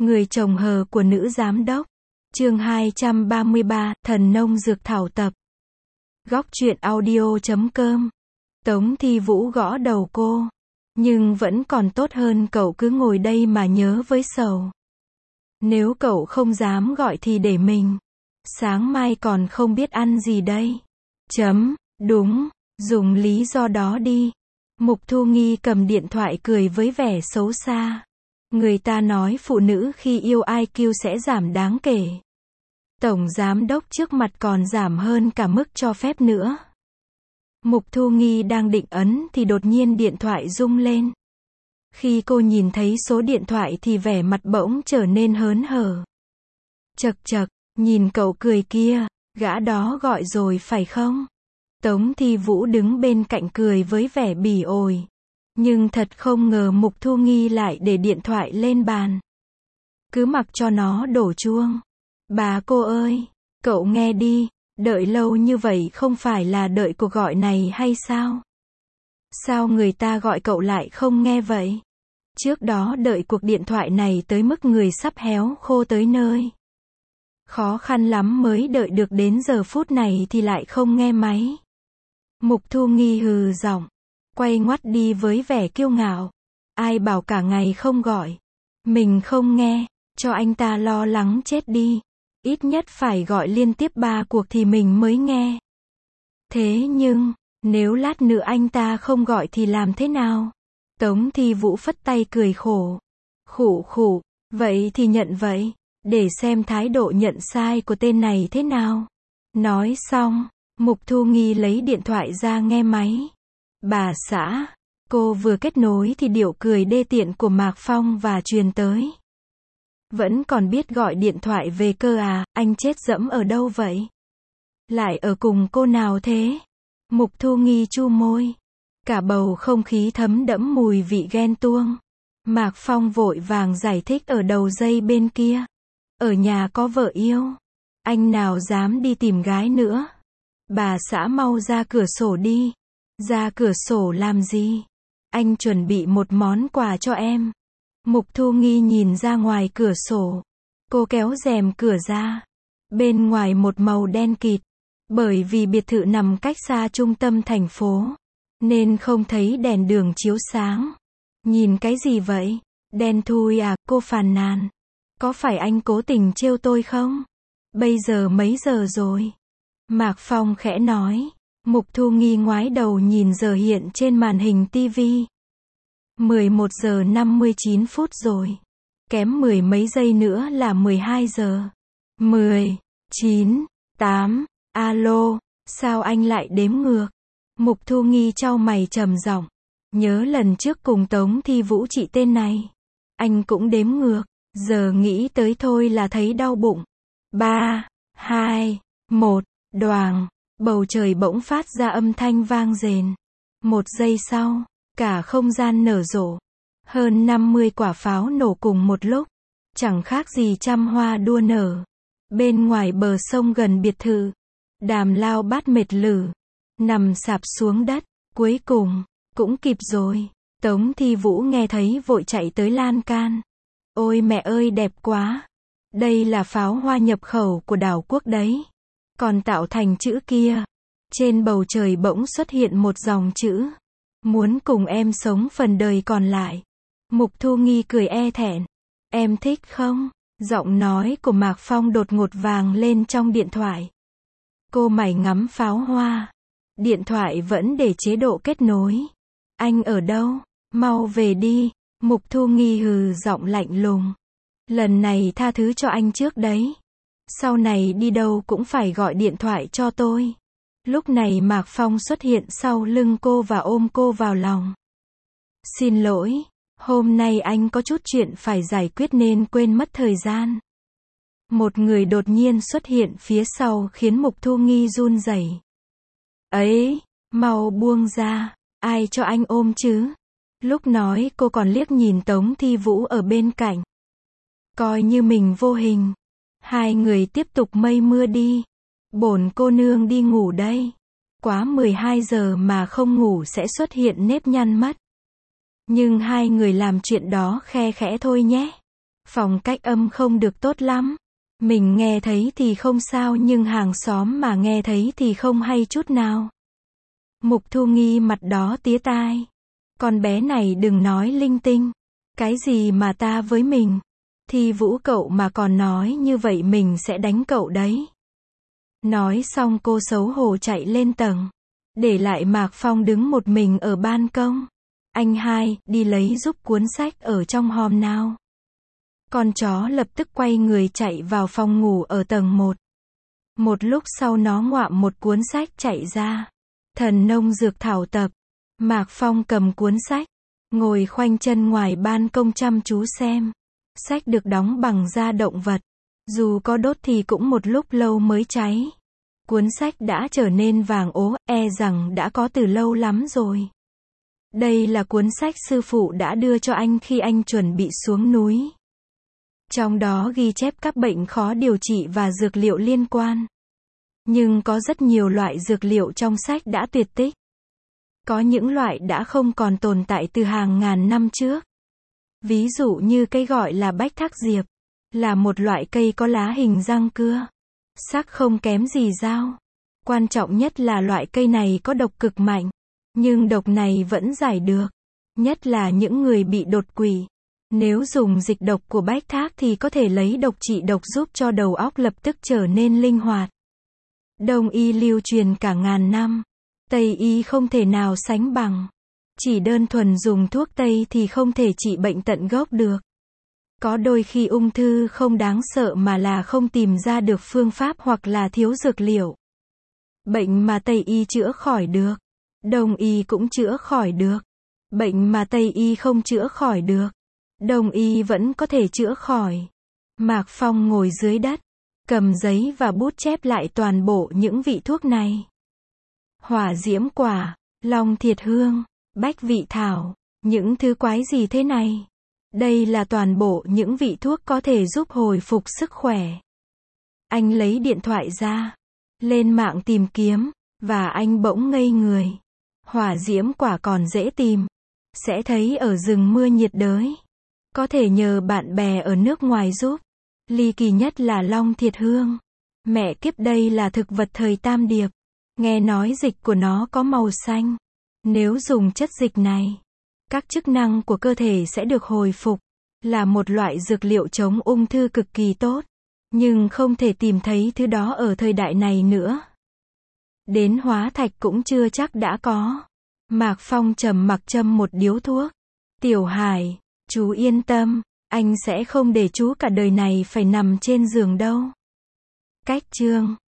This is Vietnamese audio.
Người chồng hờ của nữ giám đốc. Chương 233, Thần nông dược thảo tập. Góc truyện audio.com. Tống Thi Vũ gõ đầu cô. Nhưng vẫn còn tốt hơn cậu cứ ngồi đây mà nhớ với sầu. Nếu cậu không dám gọi thì để mình. Sáng mai còn không biết ăn gì đây. Đúng, dùng lý do đó đi. Mục Thu Nghi cầm điện thoại cười với vẻ xấu xa. Người ta nói phụ nữ khi yêu IQ sẽ giảm đáng kể. Tổng giám đốc trước mặt còn giảm hơn cả mức cho phép nữa. Mục Thu Nghi đang định ấn thì đột nhiên điện thoại rung lên. Khi cô nhìn thấy số điện thoại thì vẻ mặt bỗng trở nên hớn hở. Chậc chậc, nhìn cậu cười kia, gã đó gọi rồi phải không? Tống Thi Vũ đứng bên cạnh cười với vẻ bỉ ổi. Nhưng thật không ngờ Mục Thu Nghi lại để điện thoại lên bàn. Cứ mặc cho nó đổ chuông. Bà cô ơi, cậu nghe đi, đợi lâu như vậy không phải là đợi cuộc gọi này hay sao? Sao người ta gọi cậu lại không nghe vậy? Trước đó đợi cuộc điện thoại này tới mức người sắp héo khô tới nơi. Khó khăn lắm mới đợi được đến giờ phút này thì lại không nghe máy. Mục Thu Nghi hừ giọng, quay ngoắt đi với vẻ kiêu ngạo. Ai bảo cả ngày không gọi. Mình không nghe, cho anh ta lo lắng chết đi. Ít nhất phải gọi liên tiếp 3 cuộc thì mình mới nghe. Thế nhưng, nếu lát nữa anh ta không gọi thì làm thế nào? Tống Thi Vũ phất tay cười khổ. Khụ, vậy thì nhận vậy. Để xem thái độ nhận sai của tên này thế nào. Nói xong, Mục Thu Nghi lấy điện thoại ra nghe máy. Bà xã, cô vừa kết nối thì điệu cười đê tiện của Mạc Phong và truyền tới. Vẫn còn biết gọi điện thoại về cơ à, anh chết dẫm ở đâu vậy? Lại ở cùng cô nào thế? Mục Thu Nghi chu môi. Cả bầu không khí thấm đẫm mùi vị ghen tuông. Mạc Phong vội vàng giải thích ở đầu dây bên kia. Ở nhà có vợ yêu. Anh nào dám đi tìm gái nữa. Bà xã mau ra cửa sổ đi. Ra cửa sổ làm gì? Anh chuẩn bị một món quà cho em. Mục Thu Nghi nhìn ra ngoài cửa sổ. Cô kéo rèm cửa ra. Bên ngoài một màu đen kịt. Bởi vì biệt thự nằm cách xa trung tâm thành phố. Nên không thấy đèn đường chiếu sáng. Nhìn cái gì vậy? Đen thui à, cô phàn nàn. Có phải anh cố tình trêu tôi không? Bây giờ mấy giờ rồi? Mạc Phong khẽ nói. Mục Thu Nghi ngoái đầu nhìn giờ hiện trên màn hình tivi. 11 giờ 59 phút rồi. Kém 10 mấy giây nữa là 12 giờ. 10, 9, 8, alo, sao anh lại đếm ngược? Mục Thu Nghi chau mày trầm giọng. Nhớ lần trước cùng Tống Thi Vũ chị tên này. Anh cũng đếm ngược. Giờ nghĩ tới thôi là thấy đau bụng. 3, 2, 1, đoàng. Bầu trời bỗng phát ra âm thanh vang rền. 1 giây sau, cả không gian nở rộ. Hơn 50 quả pháo nổ cùng một lúc. Chẳng khác gì trăm hoa đua nở. Bên ngoài bờ sông gần biệt thự, Đàm Lao Bát mệt lử. Nằm sạp xuống đất. Cuối cùng, cũng kịp rồi. Tống Thi Vũ nghe thấy vội chạy tới lan can. Ôi mẹ ơi đẹp quá. Đây là pháo hoa nhập khẩu của đảo quốc đấy. Còn tạo thành chữ kia. Trên bầu trời bỗng xuất hiện một dòng chữ. Muốn cùng em sống phần đời còn lại. Mục Thu Nghi cười e thẹn. Em thích không? Giọng nói của Mạc Phong đột ngột vang lên trong điện thoại. Cô mải ngắm pháo hoa. Điện thoại vẫn để chế độ kết nối. Anh ở đâu? Mau về đi. Mục Thu Nghi hừ giọng lạnh lùng. Lần này tha thứ cho anh trước đấy. Sau này đi đâu cũng phải gọi điện thoại cho tôi. Lúc này Mạc Phong xuất hiện sau lưng cô và ôm cô vào lòng. Xin lỗi, hôm nay anh có chút chuyện phải giải quyết nên quên mất thời gian. Một người đột nhiên xuất hiện phía sau khiến Mục Thu Nghi run rẩy. Ấy, mau buông ra, ai cho anh ôm chứ? Lúc nói cô còn liếc nhìn Tống Thi Vũ ở bên cạnh. Coi như mình vô hình. Hai người tiếp tục mây mưa đi. Bổn cô nương đi ngủ đây. Quá 12 giờ mà không ngủ sẽ xuất hiện nếp nhăn mất. Nhưng hai người làm chuyện đó khe khẽ thôi nhé. Phòng cách âm không được tốt lắm. Mình nghe thấy thì không sao nhưng hàng xóm mà nghe thấy thì không hay chút nào. Mục Thu Nghi mặt đó tía tai. Con bé này đừng nói linh tinh. Cái gì mà ta với mình. Thi Vũ cậu mà còn nói như vậy mình sẽ đánh cậu đấy. Nói xong cô xấu hổ chạy lên tầng. Để lại Mạc Phong đứng một mình ở ban công. Anh hai, đi lấy giúp cuốn sách ở trong hòm nào. Con chó lập tức quay người chạy vào phòng ngủ ở tầng 1. Một lúc sau nó ngoạm một cuốn sách chạy ra. Thần nông dược thảo tập. Mạc Phong cầm cuốn sách, ngồi khoanh chân ngoài ban công chăm chú xem. Sách được đóng bằng da động vật. Dù có đốt thì cũng một lúc lâu mới cháy. Cuốn sách đã trở nên vàng ố, e rằng đã có từ lâu lắm rồi. Đây là cuốn sách sư phụ đã đưa cho anh khi anh chuẩn bị xuống núi. Trong đó ghi chép các bệnh khó điều trị và dược liệu liên quan. Nhưng có rất nhiều loại dược liệu trong sách đã tuyệt tích. Có những loại đã không còn tồn tại từ hàng ngàn năm trước. Ví dụ như cây gọi là bách thác diệp, là một loại cây có lá hình răng cưa. Sắc không kém gì dao. Quan trọng nhất là loại cây này có độc cực mạnh. Nhưng độc này vẫn giải được. Nhất là những người bị đột quỵ. Nếu dùng dịch độc của bách thác thì có thể lấy độc trị độc giúp cho đầu óc lập tức trở nên linh hoạt. Đông y lưu truyền cả ngàn năm. Tây y không thể nào sánh bằng. Chỉ đơn thuần dùng thuốc Tây thì không thể trị bệnh tận gốc được. Có đôi khi ung thư không đáng sợ mà là không tìm ra được phương pháp hoặc là thiếu dược liệu. Bệnh mà Tây y chữa khỏi được, Đông y cũng chữa khỏi được. Bệnh mà Tây y không chữa khỏi được, Đông y vẫn có thể chữa khỏi. Mạc Phong ngồi dưới đất, cầm giấy và bút chép lại toàn bộ những vị thuốc này. Hỏa diễm quả, long thiệt hương, bách vị thảo, những thứ quái gì thế này? Đây là toàn bộ những vị thuốc có thể giúp hồi phục sức khỏe. Anh lấy điện thoại ra, lên mạng tìm kiếm, và anh bỗng ngây người. Hỏa diễm quả còn dễ tìm. Sẽ thấy ở rừng mưa nhiệt đới. Có thể nhờ bạn bè ở nước ngoài giúp. Ly kỳ nhất là long thiệt hương. Mẹ kiếp, đây là thực vật thời Tam Điệp. Nghe nói dịch của nó có màu xanh. Nếu dùng chất dịch này, các chức năng của cơ thể sẽ được hồi phục. Là một loại dược liệu chống ung thư cực kỳ tốt. Nhưng không thể tìm thấy thứ đó ở thời đại này nữa. Đến hóa thạch cũng chưa chắc đã có. Mạc Phong trầm mặc châm một điếu thuốc. Tiểu Hải, chú yên tâm, anh sẽ không để chú cả đời này phải nằm trên giường đâu. Cách chương